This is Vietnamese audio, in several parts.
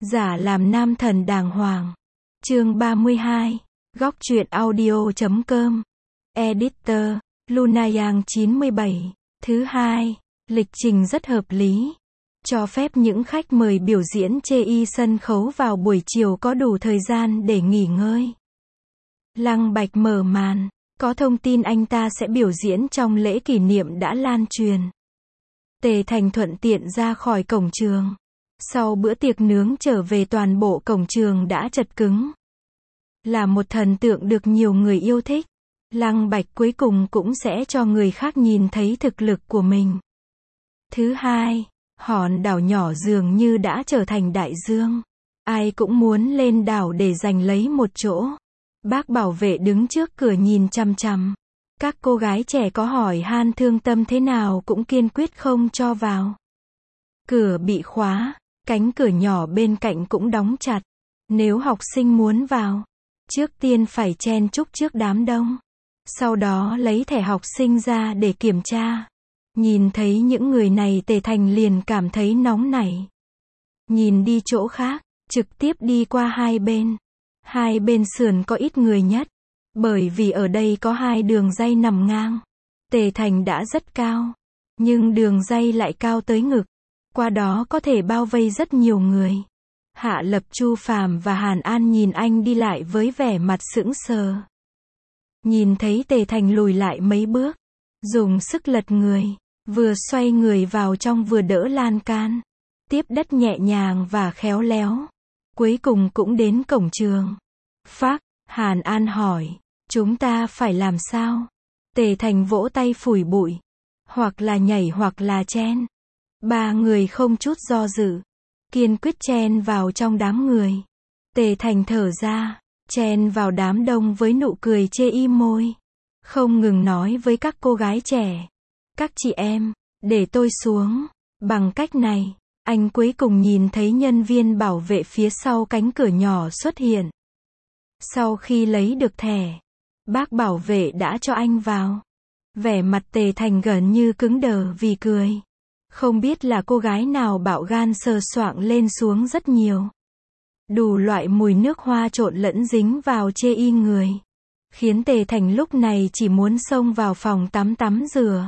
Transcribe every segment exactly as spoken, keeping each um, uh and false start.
Giả làm nam thần đàng hoàng. Chương ba mươi hai. Góc truyện audio chấm com. Editor, Lunayang chín mươi bảy. Thứ hai, lịch trình rất hợp lý. Cho phép những khách mời biểu diễn chê y sân khấu vào buổi chiều có đủ thời gian để nghỉ ngơi. Lăng Bạch mở màn, có thông tin anh ta sẽ biểu diễn trong lễ kỷ niệm đã lan truyền. Tề Thành thuận tiện ra khỏi cổng trường. Sau bữa tiệc nướng trở về, toàn bộ cổng trường đã chật cứng. Là một thần tượng được nhiều người yêu thích, Lăng Bạch cuối cùng cũng sẽ cho người khác nhìn thấy thực lực của mình. Thứ hai, hòn đảo nhỏ dường như đã trở thành đại dương. Ai cũng muốn lên đảo để giành lấy một chỗ. Bác bảo vệ đứng trước cửa nhìn chằm chằm. Các cô gái trẻ có hỏi han thương tâm thế nào cũng kiên quyết không cho vào. Cửa bị khóa, cánh cửa nhỏ bên cạnh cũng đóng chặt. Nếu học sinh muốn vào, trước tiên phải chen chúc trước đám đông. Sau đó lấy thẻ học sinh ra để kiểm tra. Nhìn thấy những người này, Tề Thành liền cảm thấy nóng nảy. Nhìn đi chỗ khác, trực tiếp đi qua hai bên. Hai bên sườn có ít người nhất. Bởi vì ở đây có hai đường ray nằm ngang. Tề Thành đã rất cao, nhưng đường ray lại cao tới ngực. Qua đó có thể bao vây rất nhiều người. Hạ Lập, Chu Phàm và Hàn An nhìn anh đi lại với vẻ mặt sững sờ. Nhìn thấy Tề Thành lùi lại mấy bước, dùng sức lật người, vừa xoay người vào trong vừa đỡ lan can. Tiếp đất nhẹ nhàng và khéo léo. Cuối cùng cũng đến cổng trường. Phác, Hàn An hỏi, chúng ta phải làm sao? Tề Thành vỗ tay phủi bụi. Hoặc là nhảy hoặc là chen. Ba người không chút do dự, kiên quyết chen vào trong đám người. Tề Thành thở ra, chen vào đám đông với nụ cười chê y môi. Không ngừng nói với các cô gái trẻ. Các chị em, để tôi xuống. Bằng cách này, anh cuối cùng nhìn thấy nhân viên bảo vệ phía sau cánh cửa nhỏ xuất hiện. Sau khi lấy được thẻ, bác bảo vệ đã cho anh vào. Vẻ mặt Tề Thành gần như cứng đờ vì cười. Không biết là cô gái nào bạo gan sờ soạng lên xuống rất nhiều. Đủ loại mùi nước hoa trộn lẫn dính vào chê y người. Khiến Tề Thành lúc này chỉ muốn xông vào phòng tắm tắm rửa.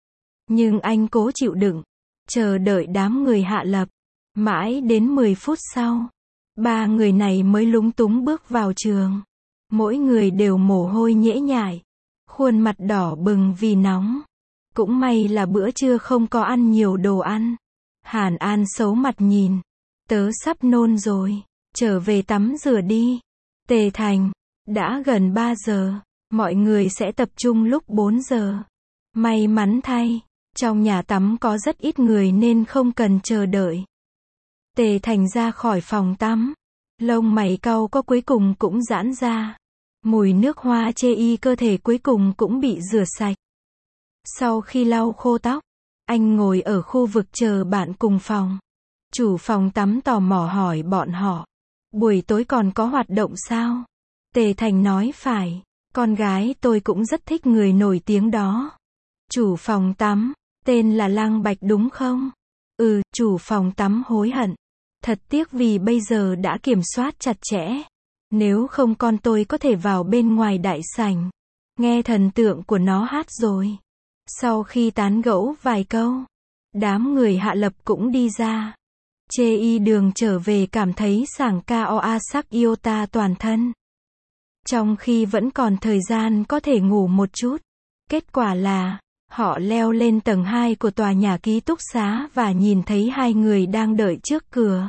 Nhưng anh cố chịu đựng, chờ đợi đám người Hạ Lập. Mãi đến mười phút sau, ba người này mới lúng túng bước vào trường. Mỗi người đều mồ hôi nhễ nhại, khuôn mặt đỏ bừng vì nóng. Cũng may là bữa trưa không có ăn nhiều đồ ăn. Hàn An xấu mặt nhìn. Tớ sắp nôn rồi, trở về tắm rửa đi. Tề Thành, đã gần ba giờ, mọi người sẽ tập trung lúc bốn giờ. May mắn thay, trong nhà tắm có rất ít người nên không cần chờ đợi. Tề Thành ra khỏi phòng tắm. Lông mày cau có cuối cùng cũng giãn ra. Mùi nước hoa chê y cơ thể cuối cùng cũng bị rửa sạch. Sau khi lau khô tóc, anh ngồi ở khu vực chờ bạn cùng phòng. Chủ phòng tắm tò mò hỏi bọn họ. Buổi tối còn có hoạt động sao? Tề Thành nói phải. Con gái tôi cũng rất thích người nổi tiếng đó. Chủ phòng tắm, tên là Lăng Bạch đúng không? Ừ, chủ phòng tắm hối hận. Thật tiếc vì bây giờ đã kiểm soát chặt chẽ. Nếu không con tôi có thể vào bên ngoài đại sảnh. Nghe thần tượng của nó hát rồi. Sau khi tán gẫu vài câu, đám người Hạ Lập cũng đi ra. Chê y đường trở về cảm thấy sảng cao a sắc iota toàn thân. Trong khi vẫn còn thời gian có thể ngủ một chút. Kết quả là, họ leo lên tầng hai của tòa nhà ký túc xá và nhìn thấy hai người đang đợi trước cửa.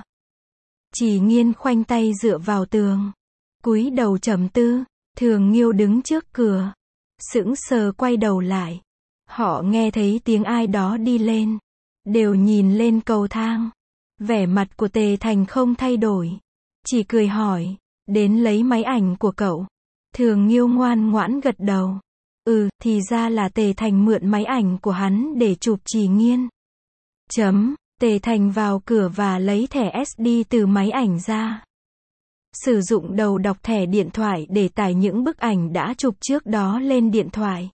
Chỉ Nghiên khoanh tay dựa vào tường, cúi đầu trầm tư. Thường Nghiêu đứng trước cửa, sững sờ quay đầu lại. Họ nghe thấy tiếng ai đó đi lên, đều nhìn lên cầu thang. Vẻ mặt của Tề Thành không thay đổi, chỉ cười hỏi, đến lấy máy ảnh của cậu. Thường Nghiêu ngoan ngoãn gật đầu. Ừ, thì ra là Tề Thành mượn máy ảnh của hắn để chụp Chỉ Nghiên. Chấm, Tề Thành vào cửa và lấy thẻ ét đê từ máy ảnh ra. Sử dụng đầu đọc thẻ điện thoại để tải những bức ảnh đã chụp trước đó lên điện thoại.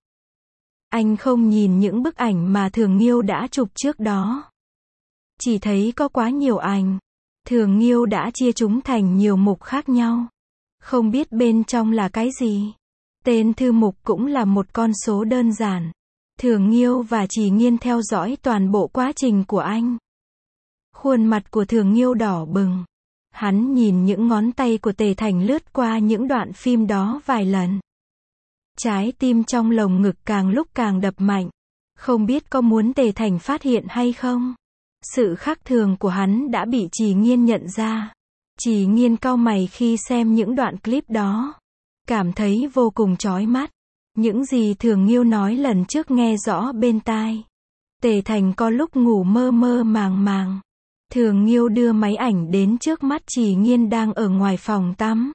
Anh không nhìn những bức ảnh mà Thường Nghiêu đã chụp trước đó. Chỉ thấy có quá nhiều ảnh. Thường Nghiêu đã chia chúng thành nhiều mục khác nhau. Không biết bên trong là cái gì. Tên thư mục cũng là một con số đơn giản. Thường Nghiêu và Trì Nghiên theo dõi toàn bộ quá trình của anh. Khuôn mặt của Thường Nghiêu đỏ bừng. Hắn nhìn những ngón tay của Tề Thành lướt qua những đoạn phim đó vài lần. Trái tim trong lồng ngực càng lúc càng đập mạnh. Không biết có muốn Tề Thành phát hiện hay không? Sự khác thường của hắn đã bị Trì Nghiên nhận ra. Trì Nghiên cau mày khi xem những đoạn clip đó. Cảm thấy vô cùng chói mắt. Những gì Thường Nghiêu nói lần trước nghe rõ bên tai. Tề Thành có lúc ngủ mơ mơ màng màng. Thường Nghiêu đưa máy ảnh đến trước mắt Trì Nghiên đang ở ngoài phòng tắm.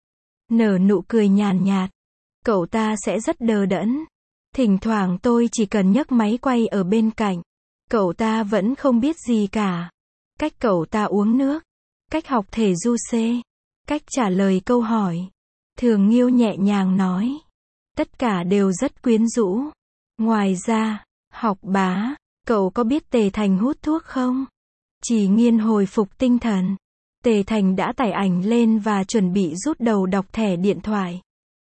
Nở nụ cười nhàn nhạt. Cậu ta sẽ rất đờ đẫn. Thỉnh thoảng tôi chỉ cần nhấc máy quay ở bên cạnh. Cậu ta vẫn không biết gì cả. Cách cậu ta uống nước. Cách học thể du xê. Cách trả lời câu hỏi. Thường Nghiêu nhẹ nhàng nói. Tất cả đều rất quyến rũ. Ngoài ra, Học Bá, cậu có biết Tề Thành hút thuốc không? Trì Nghiên hồi phục tinh thần. Tề Thành đã tải ảnh lên và chuẩn bị rút đầu đọc thẻ điện thoại.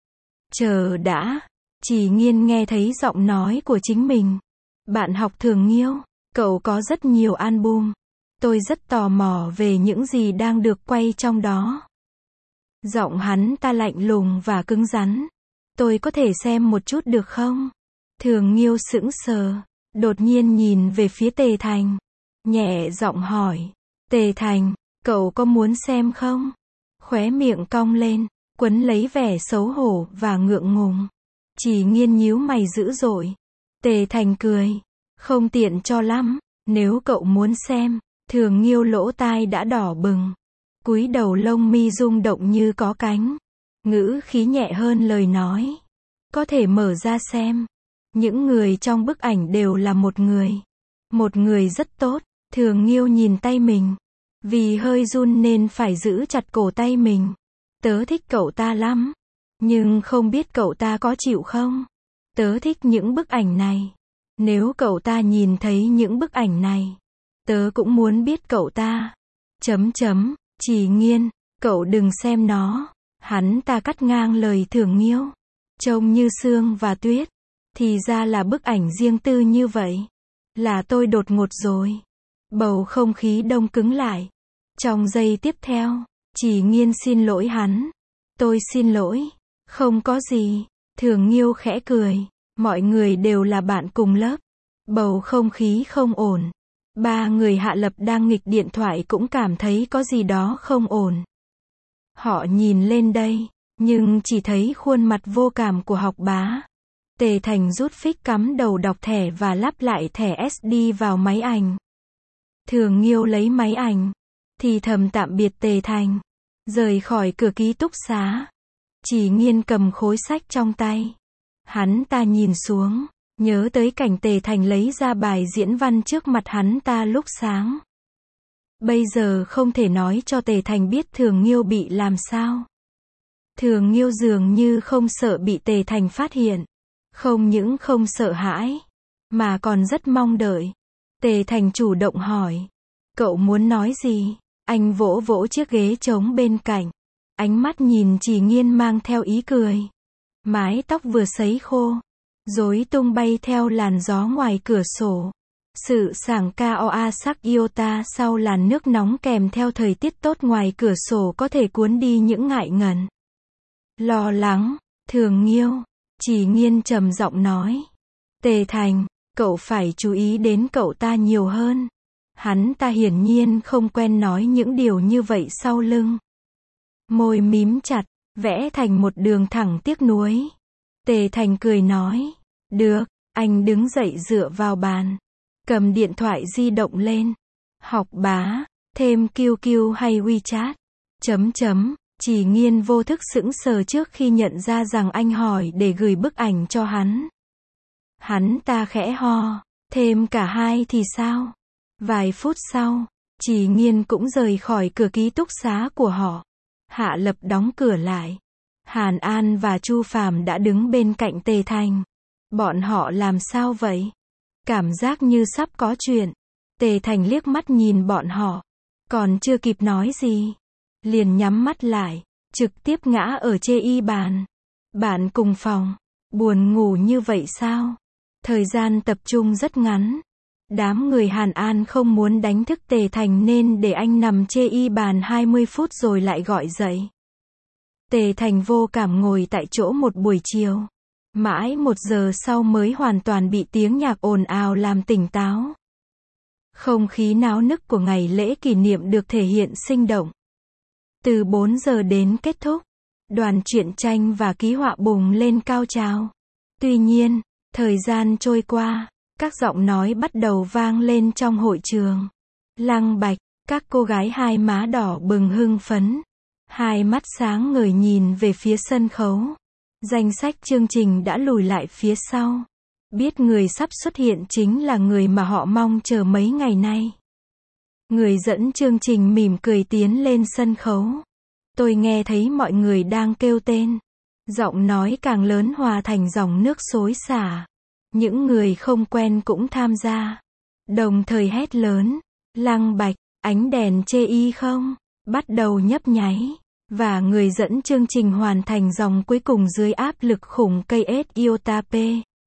Chờ đã. Trì Nghiên nghe thấy giọng nói của chính mình. Bạn học Thường Nghiêu, cậu có rất nhiều album. Tôi rất tò mò về những gì đang được quay trong đó. Giọng hắn ta lạnh lùng và cứng rắn. Tôi có thể xem một chút được không? Thường Nghiêu sững sờ, đột nhiên nhìn về phía Tề Thành. Nhẹ giọng hỏi. Tề Thành, cậu có muốn xem không? Khóe miệng cong lên, quấn lấy vẻ xấu hổ và ngượng ngùng. Trì Nghiên nhíu mày dữ dội. Tề Thành cười. Không tiện cho lắm, nếu cậu muốn xem. Thường Nghiêu lỗ tai đã đỏ bừng. Cúi đầu lông mi rung động như có cánh. Ngữ khí nhẹ hơn lời nói. Có thể mở ra xem. Những người trong bức ảnh đều là một người. Một người rất tốt. Thường Nghiêu nhìn tay mình. Vì hơi run nên phải giữ chặt cổ tay mình. Tớ thích cậu ta lắm. Nhưng không biết cậu ta có chịu không? Tớ thích những bức ảnh này. Nếu cậu ta nhìn thấy những bức ảnh này, tớ cũng muốn biết cậu ta. Chấm chấm, Trì Nghiên, cậu đừng xem nó. Hắn ta cắt ngang lời Thường Nghiêu. Trông như sương và tuyết. Thì ra là bức ảnh riêng tư như vậy. Là tôi đột ngột rồi. Bầu không khí đông cứng lại. Trong giây tiếp theo, Trì Nghiên xin lỗi hắn. Tôi xin lỗi. Không có gì. Thường Nghiêu khẽ cười. Mọi người đều là bạn cùng lớp. Bầu không khí không ổn. Ba người Hạ Lập đang nghịch điện thoại cũng cảm thấy có gì đó không ổn. Họ nhìn lên đây, nhưng chỉ thấy khuôn mặt vô cảm của Học Bá. Tề Thành rút phích cắm đầu đọc thẻ và lắp lại thẻ ét đê vào máy ảnh. Thường Nghiêu lấy máy ảnh, thì thầm tạm biệt Tề Thành, rời khỏi cửa ký túc xá. Trì Nghiên cầm khối sách trong tay. Hắn ta nhìn xuống, nhớ tới cảnh Tề Thành lấy ra bài diễn văn trước mặt hắn ta lúc sáng. Bây giờ không thể nói cho Tề Thành biết Thường Nghiêu bị làm sao. Thường Nghiêu dường như không sợ bị Tề Thành phát hiện. Không những không sợ hãi, mà còn rất mong đợi. Tề Thành chủ động hỏi. Cậu muốn nói gì? Anh vỗ vỗ chiếc ghế trống bên cạnh. Ánh mắt nhìn Trì Nghiên mang theo ý cười. Mái tóc vừa sấy khô, rối tung bay theo làn gió ngoài cửa sổ. Sự sảng ca sắc iota sau làn nước nóng kèm theo thời tiết tốt ngoài cửa sổ có thể cuốn đi những ngại ngần, lo lắng. Thường Nghiêu, Trì Nghiên trầm giọng nói. Tề Thành, cậu phải chú ý đến cậu ta nhiều hơn. Hắn ta hiển nhiên không quen nói những điều như vậy sau lưng. Môi mím chặt, vẽ thành một đường thẳng tiếc nuối. Tề Thành cười nói. Được, anh đứng dậy dựa vào bàn. Cầm điện thoại di động lên. Học Bá, thêm quy quy hay WeChat. Chấm chấm, Trì Nghiên vô thức sững sờ trước khi nhận ra rằng anh hỏi để gửi bức ảnh cho hắn. Hắn ta khẽ ho. Thêm cả hai thì sao? Vài phút sau, Trì Nghiên cũng rời khỏi cửa ký túc xá của họ. Hạ Lập đóng cửa lại. Hàn An và Chu Phàm đã đứng bên cạnh Tề Thành. Bọn họ làm sao vậy? Cảm giác như sắp có chuyện. Tề Thành liếc mắt nhìn bọn họ. Còn chưa kịp nói gì, liền nhắm mắt lại, trực tiếp ngã ở chê y bàn. Bạn cùng phòng, buồn ngủ như vậy sao? Thời gian tập trung rất ngắn. Đám người Hàn An không muốn đánh thức Tề Thành nên để anh nằm chê y bàn hai mươi phút rồi lại gọi dậy. Tề Thành vô cảm ngồi tại chỗ một buổi chiều. Mãi một giờ sau mới hoàn toàn bị tiếng nhạc ồn ào làm tỉnh táo. Không khí náo nức của ngày lễ kỷ niệm được thể hiện sinh động. Từ bốn giờ đến kết thúc, đoàn truyện tranh và ký họa bùng lên cao trào. Tuy nhiên, thời gian trôi qua, các giọng nói bắt đầu vang lên trong hội trường. Lăng Bạch, các cô gái hai má đỏ bừng hưng phấn. Hai mắt sáng ngời nhìn về phía sân khấu. Danh sách chương trình đã lùi lại phía sau. Biết người sắp xuất hiện chính là người mà họ mong chờ mấy ngày nay. Người dẫn chương trình mỉm cười tiến lên sân khấu. Tôi nghe thấy mọi người đang kêu tên. Giọng nói càng lớn hòa thành dòng nước xối xả. Những người không quen cũng tham gia. Đồng thời hét lớn. Lăng Bạch, ánh đèn chê y không? Bắt đầu nhấp nháy. Và người dẫn chương trình hoàn thành dòng cuối cùng dưới áp lực khủng cây ét iota P.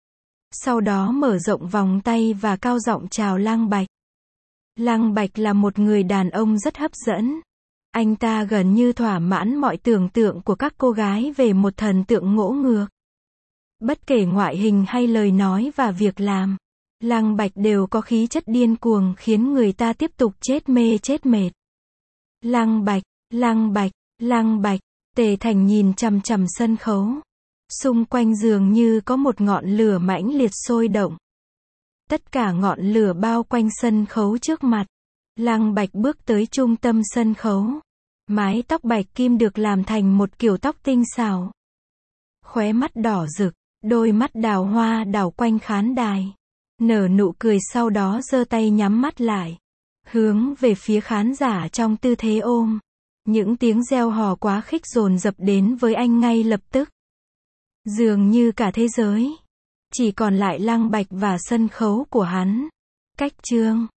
Sau đó mở rộng vòng tay và cao giọng chào Lăng Bạch. Lăng Bạch là một người đàn ông rất hấp dẫn. Anh ta gần như thỏa mãn mọi tưởng tượng của các cô gái về một thần tượng ngỗ ngược. Bất kể ngoại hình hay lời nói và việc làm, Lăng Bạch đều có khí chất điên cuồng khiến người ta tiếp tục chết mê chết mệt. Lăng Bạch, Lăng Bạch, Lăng Bạch, Tề Thành nhìn chằm chằm sân khấu. Xung quanh dường như có một ngọn lửa mãnh liệt sôi động. Tất cả ngọn lửa bao quanh sân khấu trước mặt. Lăng Bạch bước tới trung tâm sân khấu. Mái tóc bạch kim được làm thành một kiểu tóc tinh xảo. Khóe mắt đỏ rực, đôi mắt đào hoa đảo quanh khán đài. Nở nụ cười sau đó giơ tay nhắm mắt lại. Hướng về phía khán giả trong tư thế ôm. Những tiếng reo hò quá khích dồn dập đến với anh ngay lập tức. Dường như cả thế giới chỉ còn lại Lăng Bạch và sân khấu của hắn. Cách chương